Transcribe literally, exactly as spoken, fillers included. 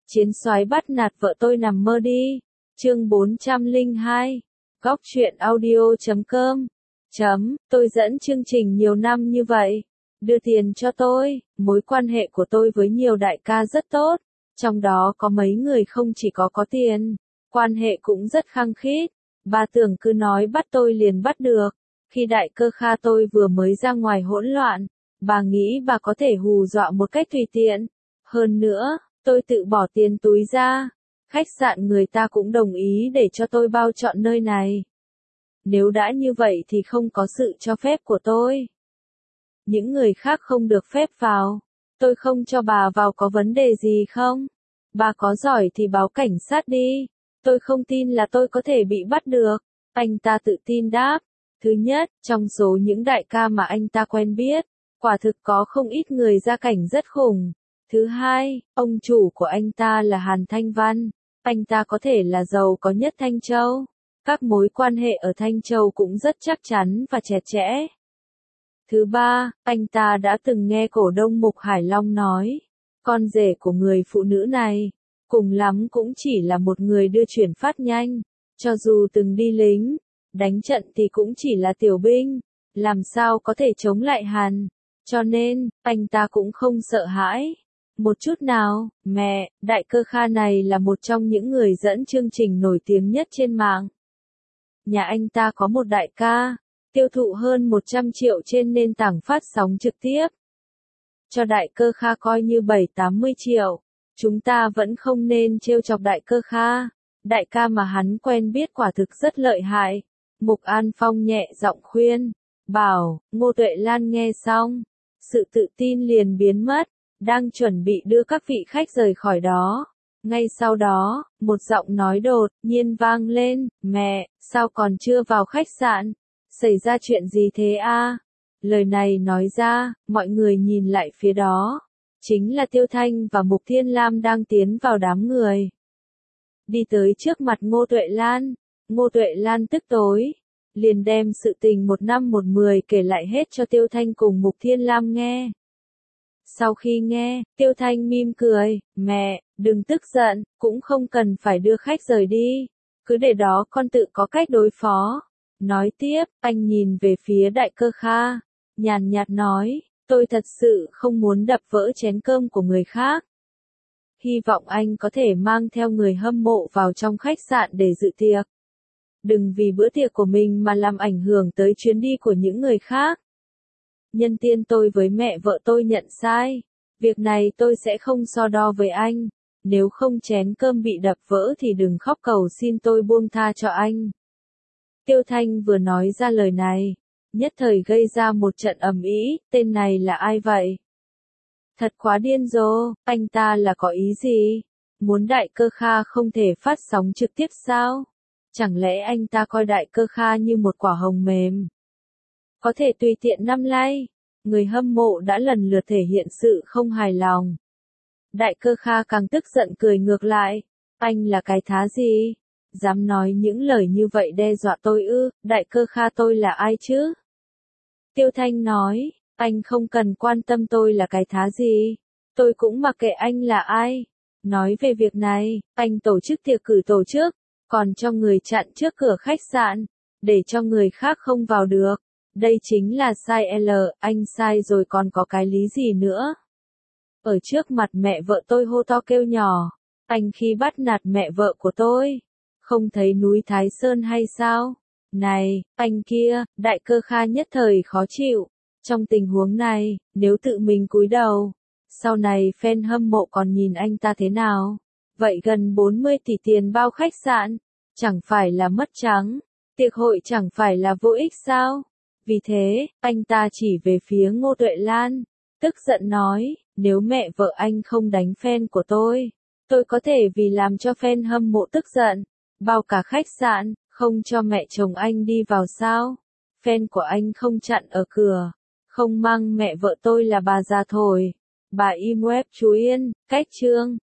Chiến soái bắt nạt vợ tôi nằm mơ đi. Chương bốn trăm lẻ hai. Góc truyện audio chấm com. Chấm, tôi dẫn chương trình nhiều năm như vậy. Đưa tiền cho tôi, mối quan hệ của tôi với nhiều đại ca rất tốt. Trong đó có mấy người không chỉ có có tiền, quan hệ cũng rất khăng khít. Bà tưởng cứ nói bắt tôi liền bắt được. Khi đại cơ Kha tôi vừa mới ra ngoài hỗn loạn, bà nghĩ bà có thể hù dọa một cách tùy tiện. Hơn nữa, tôi tự bỏ tiền túi ra. Khách sạn người ta cũng đồng ý để cho tôi bao trọn nơi này. Nếu đã như vậy thì không có sự cho phép của tôi. Những người khác không được phép vào. Tôi không cho bà vào có vấn đề gì không? Bà có giỏi thì báo cảnh sát đi. Tôi không tin là tôi có thể bị bắt được. Anh ta tự tin đáp. Thứ nhất, trong số những đại ca mà anh ta quen biết, quả thực có không ít người gia cảnh rất khủng. Thứ hai, ông chủ của anh ta là Hàn Thanh Văn. Anh ta có thể là giàu có nhất Thanh Châu. Các mối quan hệ ở Thanh Châu cũng rất chắc chắn và chặt chẽ. Thứ ba, anh ta đã từng nghe cổ đông Mục Hải Long nói, con rể của người phụ nữ này, cùng lắm cũng chỉ là một người đưa chuyển phát nhanh, cho dù từng đi lính, đánh trận thì cũng chỉ là tiểu binh, làm sao có thể chống lại Hàn, cho nên, anh ta cũng không sợ hãi. Một chút nào, mẹ, đại cơ Kha này là một trong những người dẫn chương trình nổi tiếng nhất trên mạng. Nhà anh ta có một đại ca, tiêu thụ hơn một trăm triệu trên nền tảng phát sóng trực tiếp. Cho đại cơ Kha coi như bảy tám mươi triệu, chúng ta vẫn không nên trêu chọc đại cơ Kha. Đại ca mà hắn quen biết quả thực rất lợi hại. Mục An Phong nhẹ giọng khuyên, bảo, Ngô Tuệ Lan nghe xong, sự tự tin liền biến mất, đang chuẩn bị đưa các vị khách rời khỏi đó. Ngay sau đó, một giọng nói đột nhiên vang lên, mẹ, sao còn chưa vào khách sạn? Xảy ra chuyện gì thế a? Lời này nói ra, mọi người nhìn lại phía đó. Chính là Tiêu Thanh và Mục Thiên Lam đang tiến vào đám người. Đi tới trước mặt Ngô Tuệ Lan. Ngô Tuệ Lan tức tối, liền đem sự tình một năm một mười kể lại hết cho Tiêu Thanh cùng Mục Thiên Lam nghe. Sau khi nghe, Tiêu Thanh mỉm cười, mẹ, đừng tức giận, cũng không cần phải đưa khách rời đi. Cứ để đó con tự có cách đối phó. Nói tiếp, anh nhìn về phía đại cơ Kha, nhàn nhạt nói, tôi thật sự không muốn đập vỡ chén cơm của người khác. Hy vọng anh có thể mang theo người hâm mộ vào trong khách sạn để dự tiệc. Đừng vì bữa tiệc của mình mà làm ảnh hưởng tới chuyến đi của những người khác. Nhân tiên tôi với mẹ vợ tôi nhận sai. Việc này tôi sẽ không so đo với anh. Nếu không chén cơm bị đập vỡ thì đừng khóc cầu xin tôi buông tha cho anh. Tiêu Thanh vừa nói ra lời này, nhất thời gây ra một trận ầm ĩ, tên này là ai vậy? Thật quá điên rồ, anh ta là có ý gì? Muốn đại cơ Kha không thể phát sóng trực tiếp sao? Chẳng lẽ anh ta coi đại cơ Kha như một quả hồng mềm? Có thể tùy tiện năm like, người hâm mộ đã lần lượt thể hiện sự không hài lòng. Đại cơ Kha càng tức giận cười ngược lại, anh là cái thá gì? Dám nói những lời như vậy đe dọa tôi ư, đại cơ Kha tôi là ai chứ? Tiêu Thanh nói, anh không cần quan tâm tôi là cái thá gì, tôi cũng mặc kệ anh là ai. Nói về việc này, anh tổ chức tiệc cử tổ chức, còn cho người chặn trước cửa khách sạn, để cho người khác không vào được. Đây chính là sai L, anh sai rồi còn có cái lý gì nữa? Ở trước mặt mẹ vợ tôi hô to kêu nhỏ, anh khi bắt nạt mẹ vợ của tôi, không thấy núi Thái Sơn hay sao? Này, anh kia, đại cơ Kha nhất thời khó chịu. Trong tình huống này, nếu tự mình cúi đầu, sau này fan hâm mộ còn nhìn anh ta thế nào? Vậy gần bốn mươi tỷ tiền bao khách sạn, chẳng phải là mất trắng, tiệc hội chẳng phải là vô ích sao? Vì thế, anh ta chỉ về phía Ngô Tuệ Lan, tức giận nói, nếu mẹ vợ anh không đánh fan của tôi, tôi có thể vì làm cho fan hâm mộ tức giận, bao cả khách sạn, không cho mẹ chồng anh đi vào sao? Fan của anh không chặn ở cửa, không mang mẹ vợ tôi là bà già thổi. Bà im web chú Yên, cách chương.